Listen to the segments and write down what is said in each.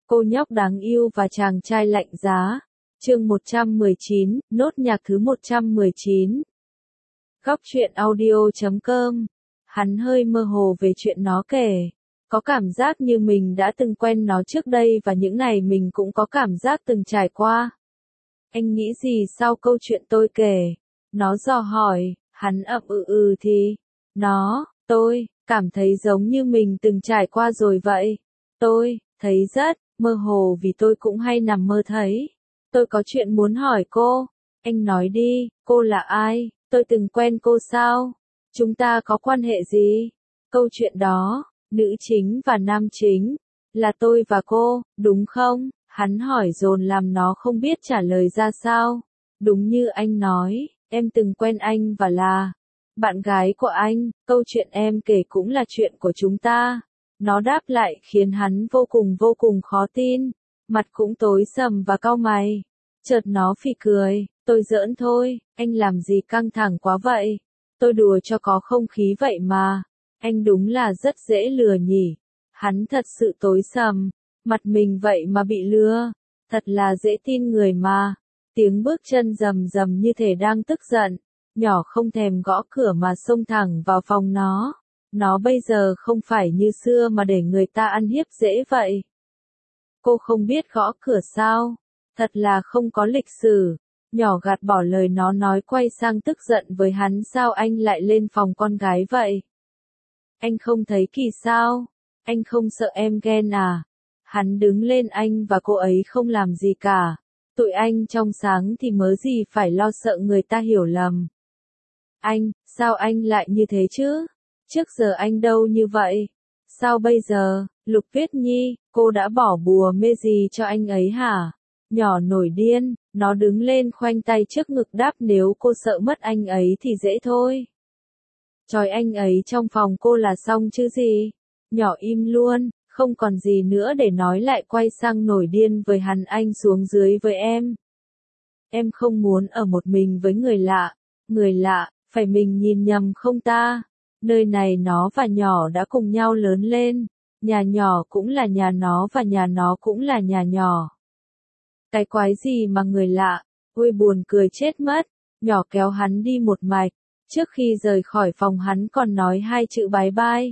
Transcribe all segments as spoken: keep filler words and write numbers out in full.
Cô nhóc đáng yêu và chàng trai lạnh giá. Chương một trăm mười chín, nốt nhạc thứ một trăm mười chín. Góc truyện audio chấm com. Hắn hơi mơ hồ về chuyện nó kể. Có cảm giác như mình đã từng quen nó trước đây và những ngày mình cũng có cảm giác từng trải qua. Anh nghĩ gì sau câu chuyện tôi kể? Nó dò hỏi, hắn ậm ừ ừ thì. Nó, tôi, cảm thấy giống như mình từng trải qua rồi vậy. Tôi, thấy rất mơ hồ vì tôi cũng hay nằm mơ thấy. Tôi có chuyện muốn hỏi cô. Anh nói đi, cô là ai? Tôi từng quen cô sao? Chúng ta có quan hệ gì? Câu chuyện đó, nữ chính và nam chính, là tôi và cô, đúng không? Hắn hỏi dồn làm nó không biết trả lời ra sao. Đúng như anh nói, em từng quen anh và là bạn gái của anh, câu chuyện em kể cũng là chuyện của chúng ta. Nó đáp lại khiến hắn vô cùng vô cùng khó tin, mặt cũng tối sầm và cau mày. Chợt nó phì cười, tôi giỡn thôi, anh làm gì căng thẳng quá vậy? Tôi đùa cho có không khí vậy mà. Anh đúng là rất dễ lừa nhỉ. Hắn thật sự tối sầm, mặt mình vậy mà bị lừa, thật là dễ tin người mà. Tiếng bước chân rầm rầm như thể đang tức giận, nhỏ không thèm gõ cửa mà xông thẳng vào phòng nó. Nó bây giờ không phải như xưa mà để người ta ăn hiếp dễ vậy. Cô không biết gõ cửa sao? Thật là không có lịch sử. Nhỏ gạt bỏ lời nó nói quay sang tức giận với hắn, sao anh lại lên phòng con gái vậy? Anh không thấy kỳ sao? Anh không sợ em ghen à? Hắn đứng lên, anh và cô ấy không làm gì cả. Tụi anh trong sáng thì mớ gì phải lo sợ người ta hiểu lầm. Anh, sao anh lại như thế chứ? Trước giờ anh đâu như vậy. Sao bây giờ, Lục Tuyết Nhi, cô đã bỏ bùa mê gì cho anh ấy hả? Nhỏ nổi điên, nó đứng lên khoanh tay trước ngực đáp, nếu cô sợ mất anh ấy thì dễ thôi. Trói anh ấy trong phòng cô là xong chứ gì? Nhỏ im luôn, không còn gì nữa để nói, lại quay sang nổi điên với hắn, anh xuống dưới với em. Em không muốn ở một mình với người lạ. Người lạ, phải mình nhìn nhầm không ta? Nơi này nó và nhỏ đã cùng nhau lớn lên. Nhà nhỏ cũng là nhà nó và nhà nó cũng là nhà nhỏ. Cái quái gì mà người lạ? Ôi buồn cười chết mất. Nhỏ kéo hắn đi một mạch. Trước khi rời khỏi phòng hắn còn nói hai chữ bye bye.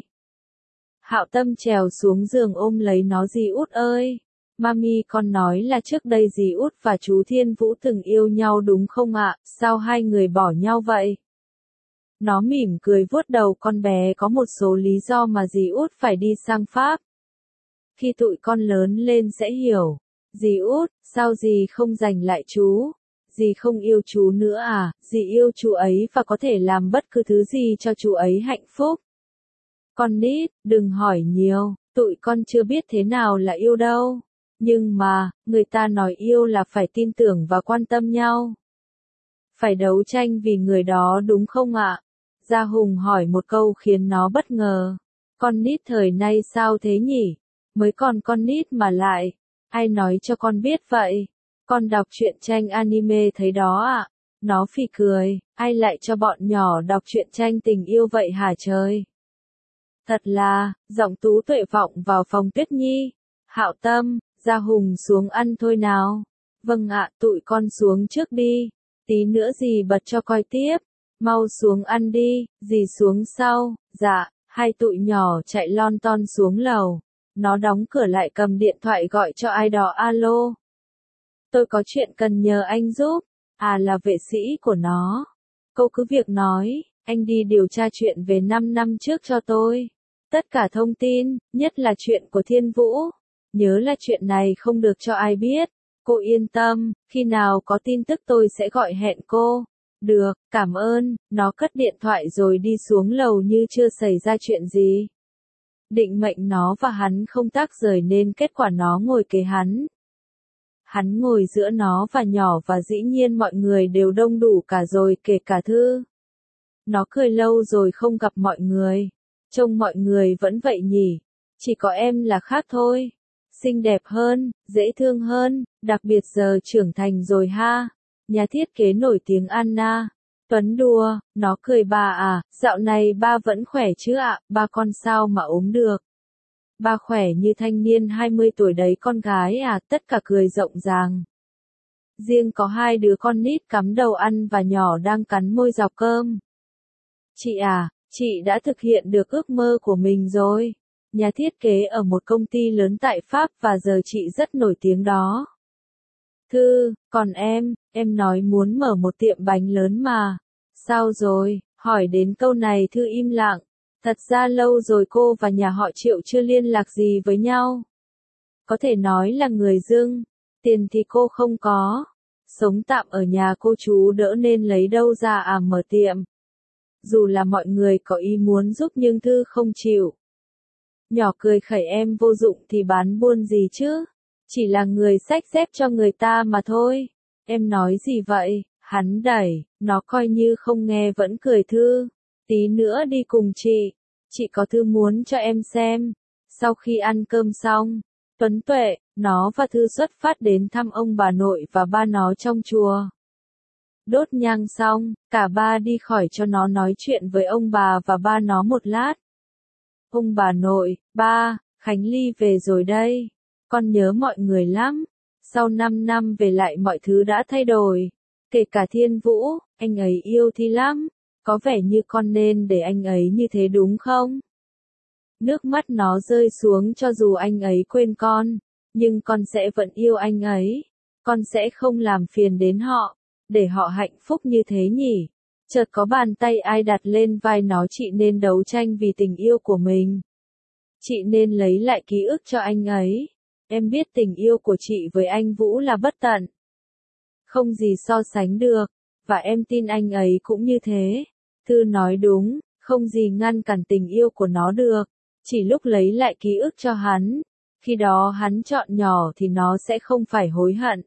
Hạo Tâm trèo xuống giường ôm lấy nó, dì út ơi. Mami con nói là trước đây dì út và chú Thiên Vũ từng yêu nhau đúng không ạ? Sao hai người bỏ nhau vậy? Nó mỉm cười vuốt đầu con bé, có một số lý do mà dì út phải đi sang Pháp. Khi tụi con lớn lên sẽ hiểu. Dì út, sao dì không giành lại chú? Dì không yêu chú nữa à? Dì yêu chú ấy và có thể làm bất cứ thứ gì cho chú ấy hạnh phúc. Con nít, đừng hỏi nhiều, tụi con chưa biết thế nào là yêu đâu. Nhưng mà, người ta nói yêu là phải tin tưởng và quan tâm nhau. Phải đấu tranh vì người đó đúng không ạ? Gia Hùng hỏi một câu khiến nó bất ngờ. Con nít thời nay sao thế nhỉ? Mới còn con nít mà lại. Ai nói cho con biết vậy? Con đọc truyện tranh anime thấy đó ạ. À? Nó phì cười, ai lại cho bọn nhỏ đọc truyện tranh tình yêu vậy hả trời? Thật là, giọng Tú Tuệ vọng vào phòng Tuyết Nhi. Hạo Tâm, Gia Hùng xuống ăn thôi nào. Vâng ạ, tụi con xuống trước đi. Tí nữa dì bật cho coi tiếp. Mau xuống ăn đi, dì xuống sau. Dạ, hai tụi nhỏ chạy lon ton xuống lầu. Nó đóng cửa lại, cầm điện thoại gọi cho ai đó. Alo. Tôi có chuyện cần nhờ anh giúp. À, là vệ sĩ của nó. Cô cứ việc nói, anh đi điều tra chuyện về năm năm trước cho tôi. Tất cả thông tin, nhất là chuyện của Thiên Vũ. Nhớ là chuyện này không được cho ai biết. Cô yên tâm, khi nào có tin tức tôi sẽ gọi hẹn cô. Được, cảm ơn. Nó cất điện thoại rồi đi xuống lầu như chưa xảy ra chuyện gì. Định mệnh nó và hắn không tách rời nên kết quả nó ngồi kế hắn. Hắn ngồi giữa nó và nhỏ và dĩ nhiên mọi người đều đông đủ cả rồi, kể cả Thư. Nó cười lâu rồi không gặp mọi người. Trông mọi người vẫn vậy nhỉ. Chỉ có em là khác thôi. Xinh đẹp hơn, dễ thương hơn, đặc biệt giờ trưởng thành rồi ha. Nhà thiết kế nổi tiếng Anna. Tuấn đùa, nó cười, bà à, dạo này ba vẫn khỏe chứ ạ? Ba con sao mà ốm được? Ba khỏe như thanh niên hai mươi tuổi đấy con gái à, tất cả cười rộng ràng. Riêng có hai đứa con nít cắm đầu ăn và nhỏ đang cắn môi dọc cơm. Chị à, chị đã thực hiện được ước mơ của mình rồi. Nhà thiết kế ở một công ty lớn tại Pháp và giờ chị rất nổi tiếng đó. Thư, còn em, em nói muốn mở một tiệm bánh lớn mà. Sao rồi? Hỏi đến câu này Thư im lặng. Thật ra lâu rồi cô và nhà họ Triệu chưa liên lạc gì với nhau. Có thể nói là người dưng. Tiền thì cô không có. Sống tạm ở nhà cô chú đỡ nên lấy đâu ra à mở tiệm. Dù là mọi người có ý muốn giúp nhưng Thư không chịu. Nhỏ cười khẩy em vô dụng thì bán buôn gì chứ? Chỉ là người xách dép cho người ta mà thôi. Em nói gì vậy? Hắn đẩy, nó coi như không nghe vẫn cười Thư. Tí nữa đi cùng chị. Chị có thư muốn cho em xem. Sau khi ăn cơm xong, Tuấn Tuệ, nó và Thư xuất phát đến thăm ông bà nội và ba nó trong chùa. Đốt nhang xong, cả ba đi khỏi cho nó nói chuyện với ông bà và ba nó một lát. Ông bà nội, ba, Khánh Ly về rồi đây. Con nhớ mọi người lắm. Sau năm năm về lại mọi thứ đã thay đổi. Kể cả Thiên Vũ, anh ấy yêu Thi lắm. Có vẻ như con nên để anh ấy như thế đúng không? Nước mắt nó rơi xuống cho dù anh ấy quên con. Nhưng con sẽ vẫn yêu anh ấy. Con sẽ không làm phiền đến họ. Để họ hạnh phúc như thế nhỉ? Chợt có bàn tay ai đặt lên vai nó. Chị nên đấu tranh vì tình yêu của mình. Chị nên lấy lại ký ức cho anh ấy. Em biết tình yêu của chị với anh Vũ là bất tận. Không gì so sánh được. Và em tin anh ấy cũng như thế. Thư nói đúng, không gì ngăn cản tình yêu của nó được. Chỉ lúc lấy lại ký ức cho hắn. Khi đó hắn chọn nhỏ thì nó sẽ không phải hối hận.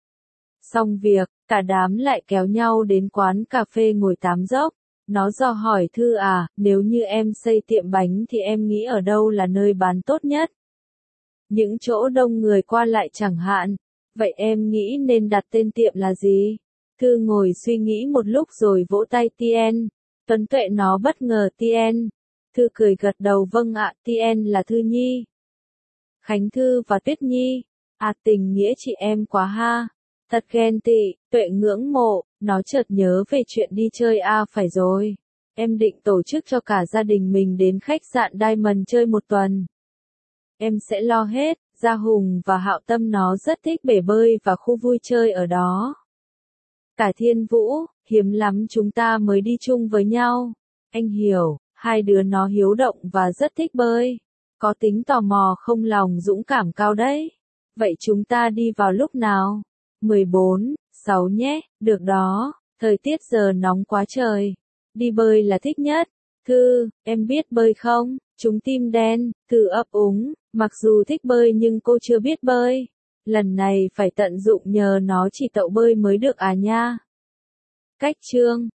Xong việc, cả đám lại kéo nhau đến quán cà phê ngồi tám dốc. Nó dò hỏi Thư à, nếu như em xây tiệm bánh thì em nghĩ ở đâu là nơi bán tốt nhất? Những chỗ đông người qua lại chẳng hạn. Vậy em nghĩ nên đặt tên tiệm là gì? Thư ngồi suy nghĩ một lúc rồi vỗ tay Tien. Tuấn Tuệ nó bất ngờ Tien. Thư cười gật đầu vâng ạ, Tien là Thư Nhi. Khánh Thư và Tuyết Nhi. À tình nghĩa chị em quá ha. Thật ghen tị, Tuệ ngưỡng mộ, nó chợt nhớ về chuyện đi chơi à phải rồi. Em định tổ chức cho cả gia đình mình đến khách sạn Diamond chơi một tuần. Em sẽ lo hết, Gia Hùng và Hạo Tâm nó rất thích bể bơi và khu vui chơi ở đó. Cả Thiên Vũ, hiếm lắm chúng ta mới đi chung với nhau. Anh hiểu, hai đứa nó hiếu động và rất thích bơi. Có tính tò mò không lòng dũng cảm cao đấy. Vậy chúng ta đi vào lúc nào? mười bốn, sáu nhé, được đó, thời tiết giờ nóng quá trời. Đi bơi là thích nhất. Thư, em biết bơi không? Chúng tim đen, Thư ấp úng, mặc dù thích bơi nhưng cô chưa biết bơi. Lần này phải tận dụng nhờ nó chỉ tậu bơi mới được à nha. Cách chương